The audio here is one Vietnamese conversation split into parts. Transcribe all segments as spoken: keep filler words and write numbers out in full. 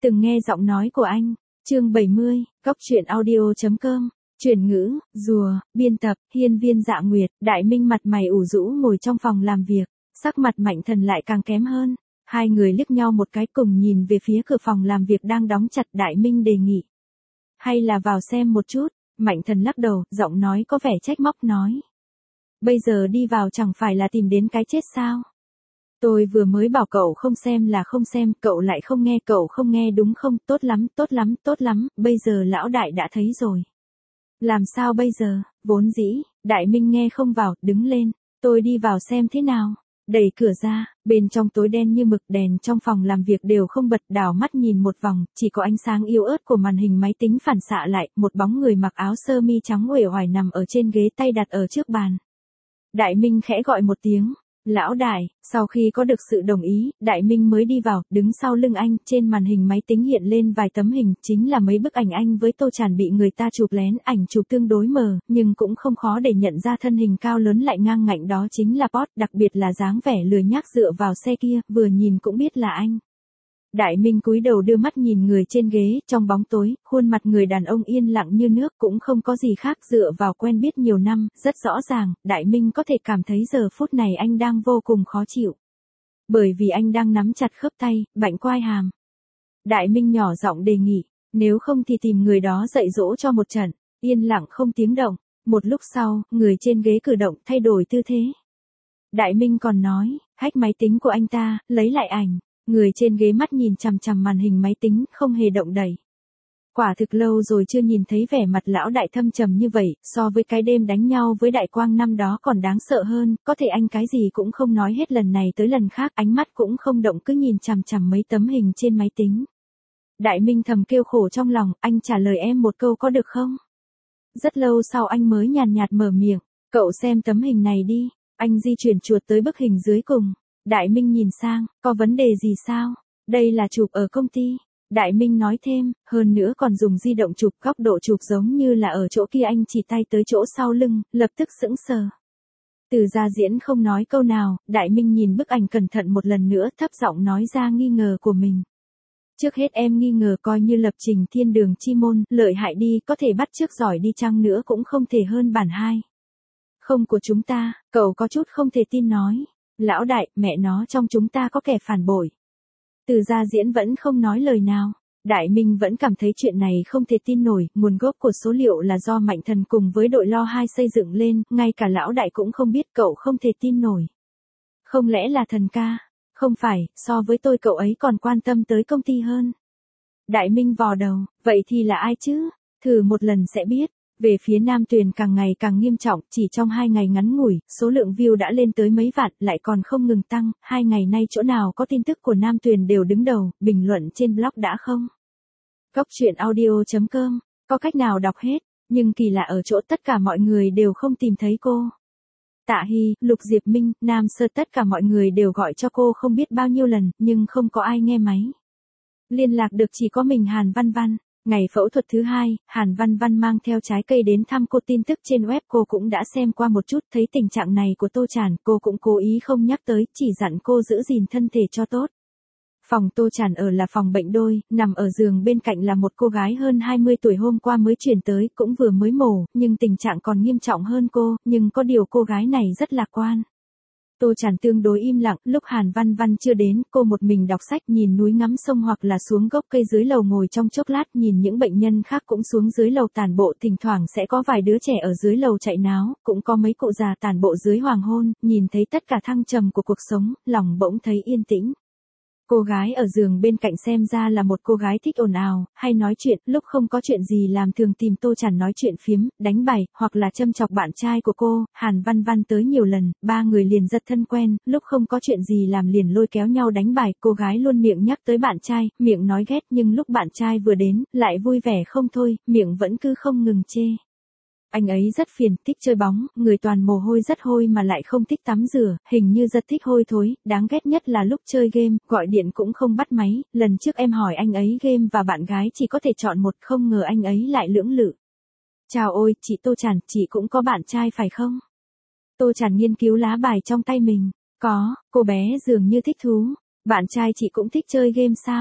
Từng nghe giọng nói của anh. Chương bảy mươi, Cóc truyện audio chấm com. Chuyển ngữ, rùa, biên tập, Hiên Viên Dạ Nguyệt. Đại Minh mặt mày ủ rũ ngồi trong phòng làm việc, sắc mặt Mạnh Thần lại càng kém hơn. Hai người liếc nhau một cái cùng nhìn về phía cửa phòng làm việc đang đóng chặt. Đại Minh đề nghị. Hay là vào xem một chút. Mạnh Thần lắc đầu, giọng nói có vẻ trách móc nói. Bây giờ đi vào chẳng phải là tìm đến cái chết sao? Tôi vừa mới bảo cậu không xem là không xem, cậu lại không nghe, cậu không nghe đúng không? Tốt lắm, tốt lắm, tốt lắm, bây giờ lão đại đã thấy rồi. Làm sao bây giờ? Vốn dĩ, Đại Minh nghe không vào, đứng lên, tôi đi vào xem thế nào. Đẩy cửa ra, bên trong tối đen như mực, đèn trong phòng làm việc đều không bật, đảo mắt nhìn một vòng, chỉ có ánh sáng yếu ớt của màn hình máy tính phản xạ lại, một bóng người mặc áo sơ mi trắng uể oải nằm ở trên ghế, tay đặt ở trước bàn. Đại Minh khẽ gọi một tiếng. Lão đại, sau khi có được sự đồng ý, Đại Minh mới đi vào, đứng sau lưng anh, trên màn hình máy tính hiện lên vài tấm hình, chính là mấy bức ảnh anh với Tô Tràn bị người ta chụp lén, ảnh chụp tương đối mờ, nhưng cũng không khó để nhận ra thân hình cao lớn lại ngang ngạnh đó chính là Pot, đặc biệt là dáng vẻ lười nhác dựa vào xe kia, vừa nhìn cũng biết là anh. Đại Minh cúi đầu đưa mắt nhìn người trên ghế, trong bóng tối, khuôn mặt người đàn ông yên lặng như nước, cũng không có gì khác, dựa vào quen biết nhiều năm, rất rõ ràng, Đại Minh có thể cảm thấy giờ phút này anh đang vô cùng khó chịu. Bởi vì anh đang nắm chặt khớp tay, bạnh quai hàm. Đại Minh nhỏ giọng đề nghị, nếu không thì tìm người đó dạy dỗ cho một trận, yên lặng không tiếng động. Một lúc sau, người trên ghế cử động, thay đổi tư thế. Đại Minh còn nói, hack máy tính của anh ta, lấy lại ảnh. Người trên ghế mắt nhìn chằm chằm màn hình máy tính, không hề động đậy. Quả thực lâu rồi chưa nhìn thấy vẻ mặt lão đại thâm trầm như vậy, so với cái đêm đánh nhau với Đại Quang năm đó còn đáng sợ hơn, có thể anh cái gì cũng không nói hết lần này tới lần khác, ánh mắt cũng không động cứ nhìn chằm chằm mấy tấm hình trên máy tính. Đại Minh thầm kêu khổ trong lòng, anh trả lời em một câu có được không? Rất lâu sau anh mới nhàn nhạt mở miệng, cậu xem tấm hình này đi, anh di chuyển chuột tới bức hình dưới cùng. Đại Minh nhìn sang, có vấn đề gì sao? Đây là chụp ở công ty. Đại Minh nói thêm, hơn nữa còn dùng di động chụp, góc độ chụp giống như là ở chỗ kia. Anh chỉ tay tới chỗ sau lưng, lập tức sững sờ. Từ Gia Diễn không nói câu nào, Đại Minh nhìn bức ảnh cẩn thận một lần nữa, thấp giọng nói ra nghi ngờ của mình. Trước hết em nghi ngờ coi như lập trình thiên đường chi môn, lợi hại đi, có thể bắt chước giỏi đi chăng nữa cũng không thể hơn bản hai. Không của chúng ta, cậu có chút không thể tin nói. Lão đại, mẹ nó trong chúng ta có kẻ phản bội. Từ Gia Diễn vẫn không nói lời nào. Đại Minh vẫn cảm thấy chuyện này không thể tin nổi, nguồn gốc của số liệu là do Mạnh Thần cùng với đội lo hai xây dựng lên, ngay cả lão đại cũng không biết, cậu không thể tin nổi. Không lẽ là Thần ca? Không phải, so với tôi cậu ấy còn quan tâm tới công ty hơn. Đại Minh vò đầu, vậy thì là ai chứ? Thử một lần sẽ biết. Về phía Nam Tuyền càng ngày càng nghiêm trọng, chỉ trong hai ngày ngắn ngủi, số lượng view đã lên tới mấy vạn, lại còn không ngừng tăng, hai ngày nay chỗ nào có tin tức của Nam Tuyền đều đứng đầu, bình luận trên blog đã không. Cóc truyện audio chấm com, có cách nào đọc hết, nhưng kỳ lạ ở chỗ tất cả mọi người đều không tìm thấy cô. Tạ Hy, Lục Diệp Minh, Nam Sơ tất cả mọi người đều gọi cho cô không biết bao nhiêu lần, nhưng không có ai nghe máy. Liên lạc được chỉ có mình Hàn Văn Văn. Ngày phẫu thuật thứ hai, Hàn Văn Văn mang theo trái cây đến thăm cô, tin tức trên web cô cũng đã xem qua một chút, thấy tình trạng này của Tô Tràn, cô cũng cố ý không nhắc tới, chỉ dặn cô giữ gìn thân thể cho tốt. Phòng Tô Tràn ở là phòng bệnh đôi, nằm ở giường bên cạnh là một cô gái hơn hai mươi tuổi hôm qua mới chuyển tới, cũng vừa mới mổ, nhưng tình trạng còn nghiêm trọng hơn cô, nhưng có điều cô gái này rất lạc quan. Tô Tràn tương đối im lặng, lúc Hàn Văn Văn chưa đến, cô một mình đọc sách, nhìn núi ngắm sông hoặc là xuống gốc cây dưới lầu ngồi trong chốc lát, nhìn những bệnh nhân khác cũng xuống dưới lầu tản bộ, thỉnh thoảng sẽ có vài đứa trẻ ở dưới lầu chạy náo, cũng có mấy cụ già tản bộ dưới hoàng hôn, nhìn thấy tất cả thăng trầm của cuộc sống, lòng bỗng thấy yên tĩnh. Cô gái ở giường bên cạnh xem ra là một cô gái thích ồn ào, hay nói chuyện, lúc không có chuyện gì làm thường tìm Tô Tràn nói chuyện phiếm, đánh bài, hoặc là châm chọc bạn trai của cô. Hàn Văn Văn tới nhiều lần, ba người liền rất thân quen, lúc không có chuyện gì làm liền lôi kéo nhau đánh bài, cô gái luôn miệng nhắc tới bạn trai, miệng nói ghét, nhưng lúc bạn trai vừa đến, lại vui vẻ không thôi, miệng vẫn cứ không ngừng chê. Anh ấy rất phiền, thích chơi bóng, người toàn mồ hôi rất hôi mà lại không thích tắm rửa, hình như rất thích hôi thối, đáng ghét nhất là lúc chơi game, gọi điện cũng không bắt máy, lần trước em hỏi anh ấy game và bạn gái chỉ có thể chọn một, không ngờ anh ấy lại lưỡng lự. Chào ôi, chị Tô Tràn, chị cũng có bạn trai phải không? Tô Tràn nghiên cứu lá bài trong tay mình, có, cô bé dường như thích thú, bạn trai chị cũng thích chơi game sao?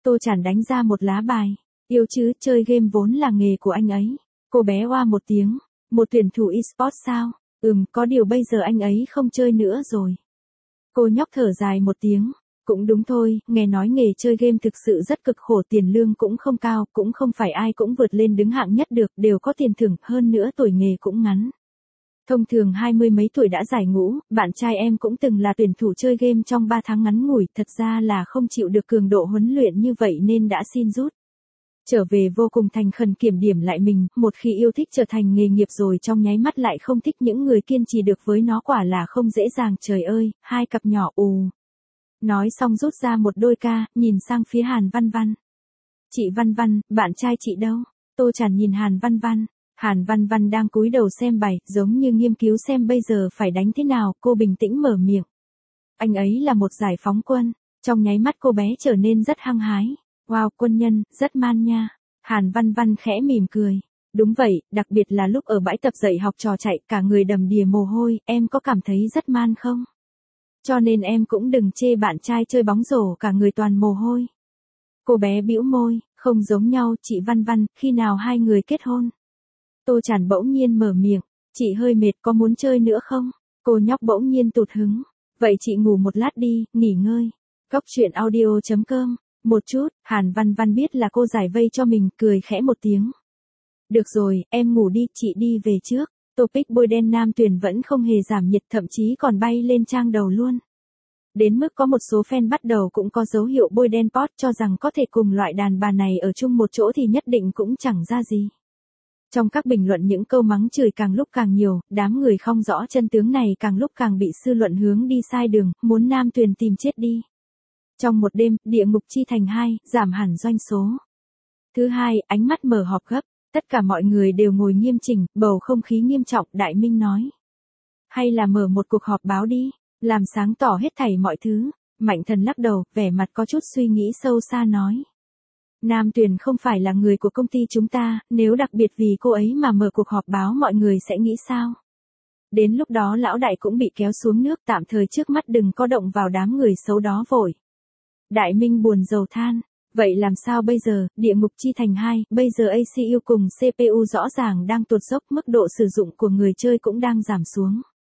Tô Chản đánh ra một lá bài. Yêu chứ, chơi game vốn là nghề của anh ấy. Cô bé oa một tiếng. Một tuyển thủ eSports sao? Ừm, có điều bây giờ anh ấy không chơi nữa rồi. Cô nhóc thở dài một tiếng. Cũng đúng thôi, nghe nói nghề chơi game thực sự rất cực khổ, tiền lương cũng không cao, cũng không phải ai cũng vượt lên đứng hạng nhất được, đều có tiền thưởng, hơn nữa tuổi nghề cũng ngắn. Thông thường hai mươi mấy tuổi đã giải ngũ, bạn trai em cũng từng là tuyển thủ chơi game trong ba tháng ngắn ngủi, thật ra là không chịu được cường độ huấn luyện như vậy nên đã xin rút. Trở về vô cùng thành khẩn kiểm điểm lại mình, một khi yêu thích trở thành nghề nghiệp rồi trong nháy mắt lại không thích những người kiên trì được với nó quả là không dễ dàng, trời ơi, hai cặp nhỏ ù. Nói xong rút ra một đôi ca, nhìn sang phía Hàn Văn Văn. Chị Văn Văn, bạn trai chị đâu? Tô Chản nhìn Hàn Văn Văn. Hàn Văn Văn đang cúi đầu xem bài, giống như nghiên cứu xem bây giờ phải đánh thế nào, cô bình tĩnh mở miệng. Anh ấy là một giải phóng quân. Trong nháy mắt cô bé trở nên rất hăng hái. Wow, quân nhân, rất man nha. Hàn Văn Văn khẽ mỉm cười. Đúng vậy, đặc biệt là lúc ở bãi tập dậy học trò chạy, cả người đầm đìa mồ hôi, em có cảm thấy rất man không? Cho nên em cũng đừng chê bạn trai chơi bóng rổ cả người toàn mồ hôi. Cô bé bĩu môi, không giống nhau, chị Văn Văn, khi nào hai người kết hôn? Tô Chản bỗng nhiên mở miệng, chị hơi mệt, có muốn chơi nữa không? Cô nhóc bỗng nhiên tụt hứng, vậy chị ngủ một lát đi, nghỉ ngơi. Góc truyện audio chấm com. Một chút, Hàn Văn Văn biết là cô giải vây cho mình, cười khẽ một tiếng. Được rồi, em ngủ đi, chị đi về trước. Topic bôi đen nam tuyển vẫn không hề giảm nhiệt, thậm chí còn bay lên trang đầu luôn. Đến mức có một số fan bắt đầu cũng có dấu hiệu bôi đen pot, cho rằng có thể cùng loại đàn bà này ở chung một chỗ thì nhất định cũng chẳng ra gì. Trong các bình luận những câu mắng chửi càng lúc càng nhiều, đám người không rõ chân tướng này càng lúc càng bị dư luận hướng đi sai đường, muốn nam tuyển tìm chết đi. Trong một đêm, địa ngục chi thành hai, giảm hẳn doanh số. Thứ hai, ánh mắt mở họp gấp. Tất cả mọi người đều ngồi nghiêm chỉnh, bầu không khí nghiêm trọng, Đại Minh nói. Hay là mở một cuộc họp báo đi, làm sáng tỏ hết thảy mọi thứ. Mạnh Thần lắc đầu, vẻ mặt có chút suy nghĩ sâu xa nói. Nam Tuyền không phải là người của công ty chúng ta, nếu đặc biệt vì cô ấy mà mở cuộc họp báo mọi người sẽ nghĩ sao? Đến lúc đó lão đại cũng bị kéo xuống nước, tạm thời trước mắt đừng có động vào đám người xấu đó vội. Đại Minh buồn rầu than. Vậy làm sao bây giờ, địa ngục chi thành hai, bây giờ a xê u cùng xê pê u rõ ràng đang tuột dốc, mức độ sử dụng của người chơi cũng đang giảm xuống.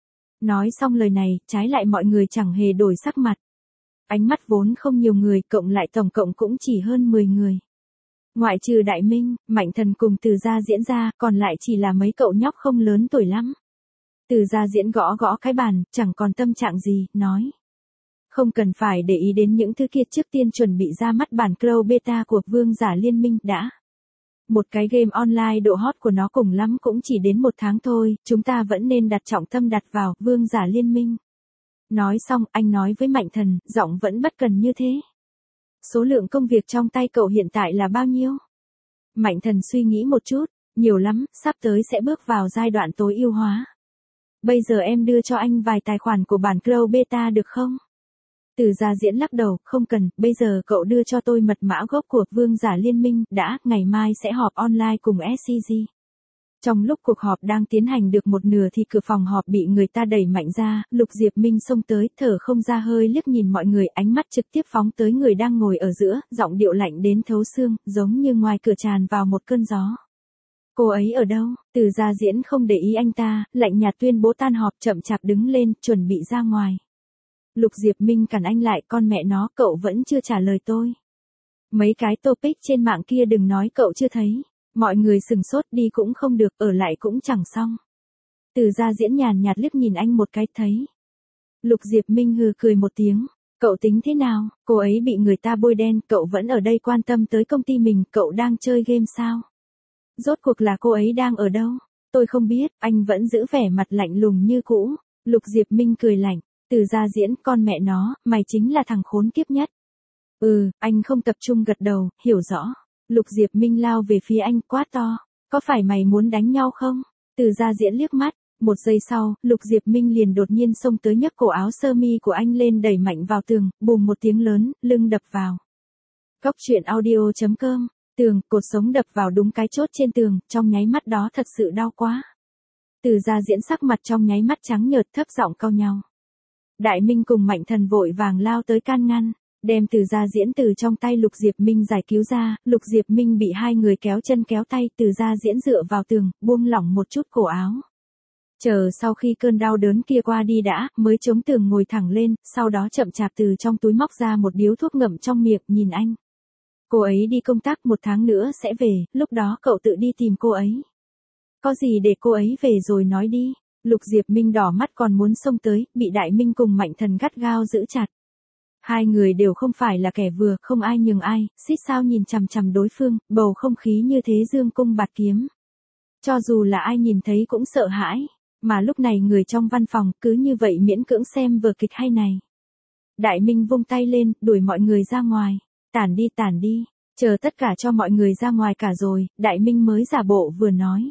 Nói xong lời này, trái lại mọi người chẳng hề đổi sắc mặt. Ánh mắt vốn không nhiều người, cộng lại tổng cộng cũng chỉ hơn mười người. Ngoại trừ Đại Minh, Mạnh Thần cùng Từ Gia Diễn ra, còn lại chỉ là mấy cậu nhóc không lớn tuổi lắm. Từ Gia Diễn gõ gõ cái bàn, chẳng còn tâm trạng gì, nói. Không cần phải để ý đến những thứ kia, trước tiên chuẩn bị ra mắt bản Cloud Beta của Vương Giả Liên Minh đã. Một cái game online độ hot của nó cùng lắm cũng chỉ đến một tháng thôi, chúng ta vẫn nên đặt trọng tâm đặt vào Vương Giả Liên Minh. Nói xong, anh nói với Mạnh Thần, giọng vẫn bất cần như thế. Số lượng công việc trong tay cậu hiện tại là bao nhiêu? Mạnh Thần suy nghĩ một chút, nhiều lắm, sắp tới sẽ bước vào giai đoạn tối ưu hóa. Bây giờ em đưa cho anh vài tài khoản của bản Cloud Beta được không? Từ Gia Diễn lắc đầu, không cần, bây giờ cậu đưa cho tôi mật mã gốc của Vương Giả Liên Minh, đã, ngày mai sẽ họp online cùng ét xê giê. Trong lúc cuộc họp đang tiến hành được một nửa thì cửa phòng họp bị người ta đẩy mạnh ra, Lục Diệp Minh xông tới, thở không ra hơi liếc nhìn mọi người, ánh mắt trực tiếp phóng tới người đang ngồi ở giữa, giọng điệu lạnh đến thấu xương, giống như ngoài cửa tràn vào một cơn gió. Cô ấy ở đâu? Từ Gia Diễn không để ý anh ta, lạnh nhạt tuyên bố tan họp, chậm chạp đứng lên, chuẩn bị ra ngoài. Lục Diệp Minh cản anh lại, con mẹ nó, cậu vẫn chưa trả lời tôi. Mấy cái topic trên mạng kia đừng nói cậu chưa thấy. Mọi người sừng sốt, đi cũng không được, ở lại cũng chẳng xong. Từ Gia Diễn nhàn nhạt liếc nhìn anh một cái, thấy. Lục Diệp Minh hừ cười một tiếng. Cậu tính thế nào, cô ấy bị người ta bôi đen, cậu vẫn ở đây quan tâm tới công ty mình, cậu đang chơi game sao? Rốt cuộc là cô ấy đang ở đâu? Tôi không biết, anh vẫn giữ vẻ mặt lạnh lùng như cũ. Lục Diệp Minh cười lạnh. Từ Gia Diễn, con mẹ nó, mày chính là thằng khốn kiếp nhất. Ừ, anh không tập trung gật đầu, hiểu rõ. Lục Diệp Minh lao về phía anh, quát to. Có phải mày muốn đánh nhau không? Từ Gia Diễn liếc mắt. Một giây sau, Lục Diệp Minh liền đột nhiên xông tới nhấc cổ áo sơ mi của anh lên đẩy mạnh vào tường, bùm một tiếng lớn, lưng đập vào. Góc truyện audio chấm com. Tường, cột sống đập vào đúng cái chốt trên tường, trong nháy mắt đó thật sự đau quá. Từ Gia Diễn sắc mặt trong nháy mắt trắng nhợt, thấp giọng cau nhau. Đại Minh cùng Mạnh Thần vội vàng lao tới can ngăn. Đem Từ Gia Diễn từ trong tay Lục Diệp Minh giải cứu ra, Lục Diệp Minh bị hai người kéo chân kéo tay, Từ Gia Diễn dựa vào tường, buông lỏng một chút cổ áo. Chờ sau khi cơn đau đớn kia qua đi đã, mới chống tường ngồi thẳng lên, sau đó chậm chạp từ trong túi móc ra một điếu thuốc ngậm trong miệng, nhìn anh. Cô ấy đi công tác một tháng nữa sẽ về, lúc đó cậu tự đi tìm cô ấy. Có gì để cô ấy về rồi nói đi. Lục Diệp Minh đỏ mắt còn muốn xông tới, bị Đại Minh cùng Mạnh Thần gắt gao giữ chặt. Hai người đều không phải là kẻ vừa, không ai nhường ai, xít sao nhìn chằm chằm đối phương, bầu không khí như thế dương cung bạt kiếm. Cho dù là ai nhìn thấy cũng sợ hãi, mà lúc này người trong văn phòng cứ như vậy miễn cưỡng xem vở kịch hay này. Đại Minh vung tay lên, đuổi mọi người ra ngoài, tản đi tản đi, chờ tất cả cho mọi người ra ngoài cả rồi, Đại Minh mới giả bộ vừa nói.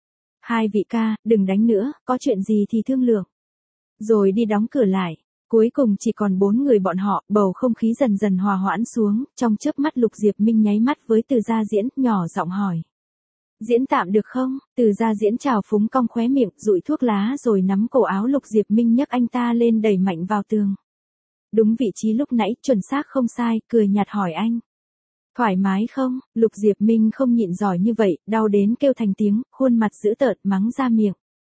Hai vị ca, đừng đánh nữa, có chuyện gì thì thương lượng. Rồi đi đóng cửa lại. Cuối cùng chỉ còn bốn người bọn họ, bầu không khí dần dần hòa hoãn xuống, trong chớp mắt Lục Diệp Minh nháy mắt với Từ Gia Diễn, nhỏ giọng hỏi. Diễn tạm được không? Từ Gia Diễn trào phúng cong khóe miệng, dụi thuốc lá rồi nắm cổ áo Lục Diệp Minh nhấc anh ta lên đẩy mạnh vào tường. Đúng vị trí lúc nãy, chuẩn xác không sai, cười nhạt hỏi anh. Thoải mái không? Lục Diệp Minh không nhịn giỏi như vậy, đau đến kêu thành tiếng, khuôn mặt dữ tợn mắng ra miệng.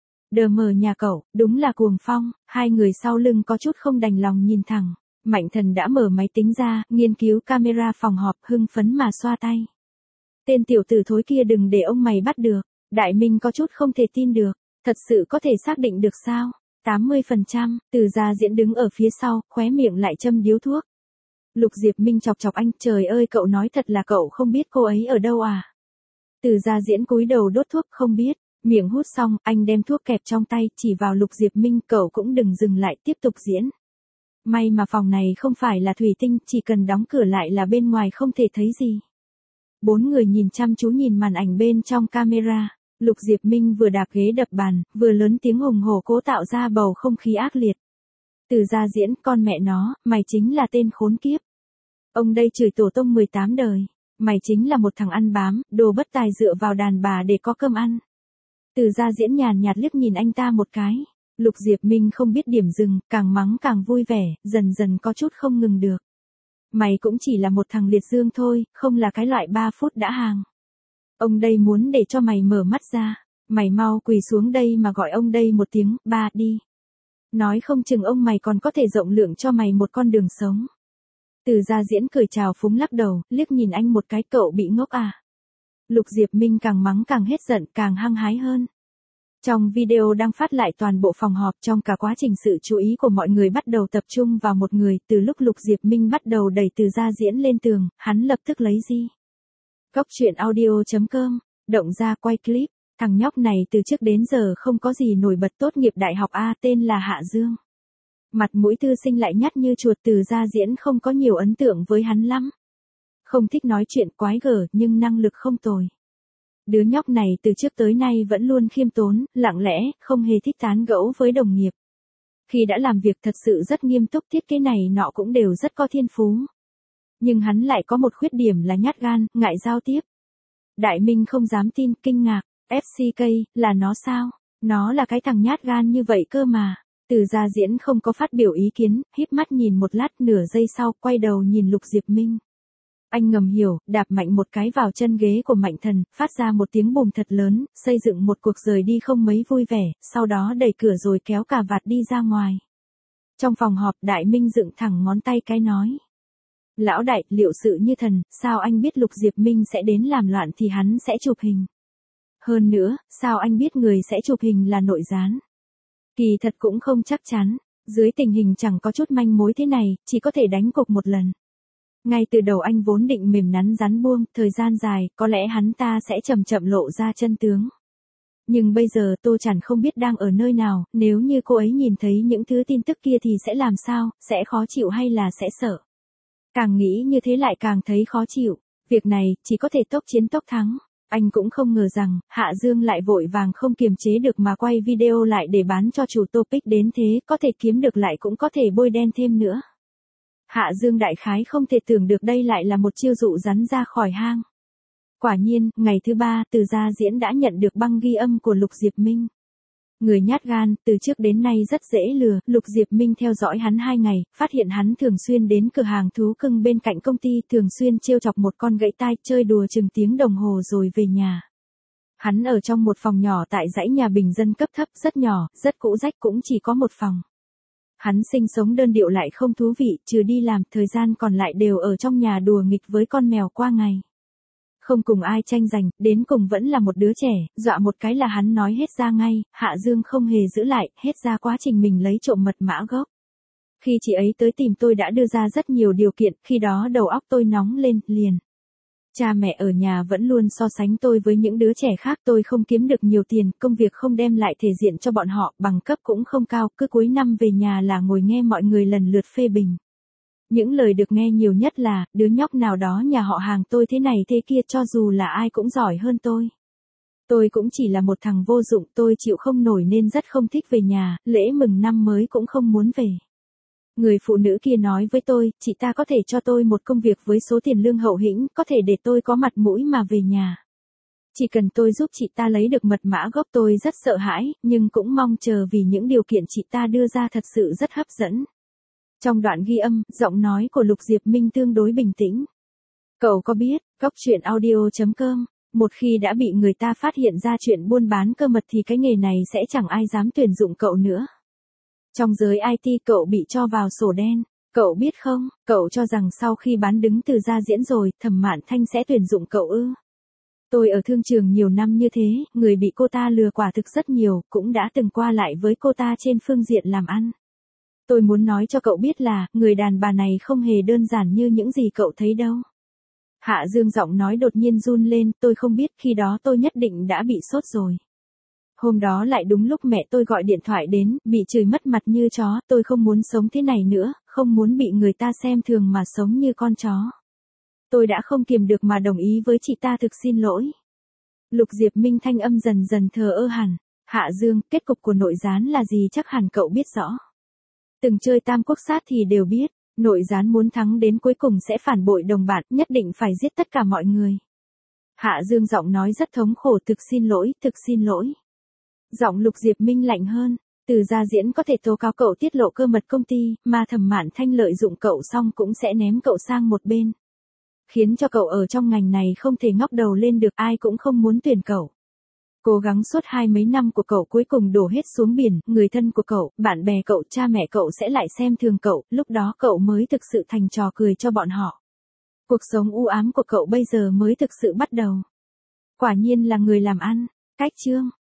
Đờ mờ nhà cậu, đúng là cuồng phong, hai người sau lưng có chút không đành lòng nhìn thẳng. Mạnh Thần đã mở máy tính ra, nghiên cứu camera phòng họp, hưng phấn mà xoa tay. Tên tiểu tử thối kia đừng để ông mày bắt được. Đại Minh có chút không thể tin được, thật sự có thể xác định được sao? tám mươi phần trăm, Từ Gia Diễn đứng ở phía sau, khóe miệng lại châm điếu thuốc. Lục Diệp Minh chọc chọc anh, trời ơi cậu nói thật là cậu không biết cô ấy ở đâu à? Từ Gia Diễn cúi đầu đốt thuốc, không biết. Miệng hút xong, anh đem thuốc kẹp trong tay, chỉ vào Lục Diệp Minh, cậu cũng đừng dừng lại, tiếp tục diễn. May mà phòng này không phải là thủy tinh, chỉ cần đóng cửa lại là bên ngoài không thể thấy gì. Bốn người nhìn chăm chú nhìn màn ảnh bên trong camera, Lục Diệp Minh vừa đạp ghế đập bàn, vừa lớn tiếng hùng hổ cố tạo ra bầu không khí ác liệt. Từ Gia Diễn, con mẹ nó, mày chính là tên khốn kiếp. Ông đây chửi tổ tông mười tám đời, mày chính là một thằng ăn bám, đồ bất tài dựa vào đàn bà để có cơm ăn. Từ Gia Diễn nhàn nhạt liếc nhìn anh ta một cái. Lục Diệp Minh không biết điểm dừng, càng mắng càng vui vẻ, dần dần có chút không ngừng được. Mày cũng chỉ là một thằng liệt dương thôi, không là cái loại ba phút đã hàng. Ông đây muốn để cho mày mở mắt ra, mày mau quỳ xuống đây mà gọi ông đây một tiếng, ba đi. Nói không chừng ông mày còn có thể rộng lượng cho mày một con đường sống. Từ Gia Diễn cười chào phúng lắc đầu, liếc nhìn anh một cái, cậu bị ngốc à. Lục Diệp Minh càng mắng càng hết giận, càng hăng hái hơn. Trong video đang phát lại toàn bộ phòng họp, trong cả quá trình sự chú ý của mọi người bắt đầu tập trung vào một người, từ lúc Lục Diệp Minh bắt đầu đẩy Từ Gia Diễn lên tường, hắn lập tức lấy di. Cóc truyện audio chấm com, động ra quay clip, thằng nhóc này từ trước đến giờ không có gì nổi bật, tốt nghiệp đại học A, tên là Hạ Dương. Mặt mũi thư sinh lại nhắt như chuột, Từ Gia Diễn không có nhiều ấn tượng với hắn lắm. Không thích nói chuyện quái gở, nhưng năng lực không tồi. Đứa nhóc này từ trước tới nay vẫn luôn khiêm tốn, lặng lẽ, không hề thích tán gẫu với đồng nghiệp. Khi đã làm việc thật sự rất nghiêm túc, thiết kế này nọ cũng đều rất có thiên phú. Nhưng hắn lại có một khuyết điểm là nhát gan, ngại giao tiếp. Đại Minh không dám tin, kinh ngạc, ép xê ca, là nó sao? Nó là cái thằng nhát gan như vậy cơ mà. Từ Gia Diễn không có phát biểu ý kiến, híp mắt nhìn một lát, nửa giây sau, quay đầu nhìn Lục Diệp Minh. Anh ngầm hiểu, đạp mạnh một cái vào chân ghế của Mạnh Thần, phát ra một tiếng bùm thật lớn, xây dựng một cuộc rời đi không mấy vui vẻ, sau đó đẩy cửa rồi kéo cà vạt đi ra ngoài. Trong phòng họp, Đại Minh dựng thẳng ngón tay cái nói. Lão đại, liệu sự như thần, sao anh biết Lục Diệp Minh sẽ đến làm loạn thì hắn sẽ chụp hình? Hơn nữa, sao anh biết người sẽ chụp hình là nội gián? Kỳ thật cũng không chắc chắn, dưới tình hình chẳng có chút manh mối thế này, chỉ có thể đánh cục một lần. Ngay từ đầu anh vốn định mềm nắn rắn buông, thời gian dài, có lẽ hắn ta sẽ chậm chậm lộ ra chân tướng. Nhưng bây giờ Tô Chản không biết đang ở nơi nào, nếu như cô ấy nhìn thấy những thứ tin tức kia thì sẽ làm sao, sẽ khó chịu hay là sẽ sợ? Càng nghĩ như thế lại càng thấy khó chịu, việc này chỉ có thể tốc chiến tốc thắng. Anh cũng không ngờ rằng, Hạ Dương lại vội vàng không kiềm chế được mà quay video lại để bán cho chủ topic đến thế, có thể kiếm được lại cũng có thể bôi đen thêm nữa. Hạ Dương đại khái không thể tưởng được đây lại là một chiêu dụ rắn ra khỏi hang. Quả nhiên, ngày thứ ba, Từ Gia Diễn đã nhận được băng ghi âm của Lục Diệp Minh. Người nhát gan, từ trước đến nay rất dễ lừa, Lục Diệp Minh theo dõi hắn hai ngày, phát hiện hắn thường xuyên đến cửa hàng thú cưng bên cạnh công ty, thường xuyên trêu chọc một con gãy tai, chơi đùa chừng tiếng đồng hồ rồi về nhà. Hắn ở trong một phòng nhỏ tại dãy nhà bình dân cấp thấp, rất nhỏ, rất cũ rách, cũng chỉ có một phòng. Hắn sinh sống đơn điệu lại không thú vị, trừ đi làm, thời gian còn lại đều ở trong nhà đùa nghịch với con mèo qua ngày. Không cùng ai tranh giành, đến cùng vẫn là một đứa trẻ, dọa một cái là hắn nói hết ra ngay, Hạ Dương không hề giữ lại, hết ra quá trình mình lấy trộm mật mã gốc. Khi chị ấy tới tìm tôi đã đưa ra rất nhiều điều kiện, khi đó đầu óc tôi nóng lên, liền. Cha mẹ ở nhà vẫn luôn so sánh tôi với những đứa trẻ khác, tôi không kiếm được nhiều tiền, công việc không đem lại thể diện cho bọn họ, bằng cấp cũng không cao, cứ cuối năm về nhà là ngồi nghe mọi người lần lượt phê bình. Những lời được nghe nhiều nhất là, đứa nhóc nào đó nhà họ hàng tôi thế này thế kia, cho dù là ai cũng giỏi hơn tôi. Tôi cũng chỉ là một thằng vô dụng, tôi chịu không nổi nên rất không thích về nhà, lễ mừng năm mới cũng không muốn về. Người phụ nữ kia nói với tôi, chị ta có thể cho tôi một công việc với số tiền lương hậu hĩnh, có thể để tôi có mặt mũi mà về nhà. Chỉ cần tôi giúp chị ta lấy được mật mã gốc, tôi rất sợ hãi, nhưng cũng mong chờ vì những điều kiện chị ta đưa ra thật sự rất hấp dẫn. Trong đoạn ghi âm, giọng nói của Lục Diệp Minh tương đối bình tĩnh. Cậu có biết, góc truyện audio chấm com, một khi đã bị người ta phát hiện ra chuyện buôn bán cơ mật thì cái nghề này sẽ chẳng ai dám tuyển dụng cậu nữa. Trong giới i tê cậu bị cho vào sổ đen, cậu biết không, cậu cho rằng sau khi bán đứng từ gia diễn rồi, Thẩm Mạn Thanh sẽ tuyển dụng cậu ư? Tôi ở thương trường nhiều năm như thế, người bị cô ta lừa quả thực rất nhiều, cũng đã từng qua lại với cô ta trên phương diện làm ăn. Tôi muốn nói cho cậu biết là, người đàn bà này không hề đơn giản như những gì cậu thấy đâu. Hạ Dương giọng nói đột nhiên run lên, tôi không biết, khi đó tôi nhất định đã bị sốt rồi. Hôm đó lại đúng lúc mẹ tôi gọi điện thoại đến, bị chửi mất mặt như chó, tôi không muốn sống thế này nữa, không muốn bị người ta xem thường mà sống như con chó. Tôi đã không kiềm được mà đồng ý với chị ta, thực xin lỗi. Lục Diệp Minh thanh âm dần dần thờ ơ hẳn. Hạ Dương, kết cục của nội gián là gì chắc hẳn cậu biết rõ. Từng chơi tam quốc sát thì đều biết, nội gián muốn thắng đến cuối cùng sẽ phản bội đồng bạn, nhất định phải giết tất cả mọi người. Hạ Dương giọng nói rất thống khổ, thực xin lỗi, thực xin lỗi. Giọng Lục Diệp Minh lạnh hơn, từ gia diễn có thể tố cáo cậu tiết lộ cơ mật công ty, mà Thẩm Mạn Thanh lợi dụng cậu xong cũng sẽ ném cậu sang một bên. Khiến cho cậu ở trong ngành này không thể ngóc đầu lên được, ai cũng không muốn tuyển cậu. Cố gắng suốt hai mấy năm của cậu cuối cùng đổ hết xuống biển, người thân của cậu, bạn bè cậu, cha mẹ cậu sẽ lại xem thường cậu, lúc đó cậu mới thực sự thành trò cười cho bọn họ. Cuộc sống u ám của cậu bây giờ mới thực sự bắt đầu. Quả nhiên là người làm ăn. Cách chương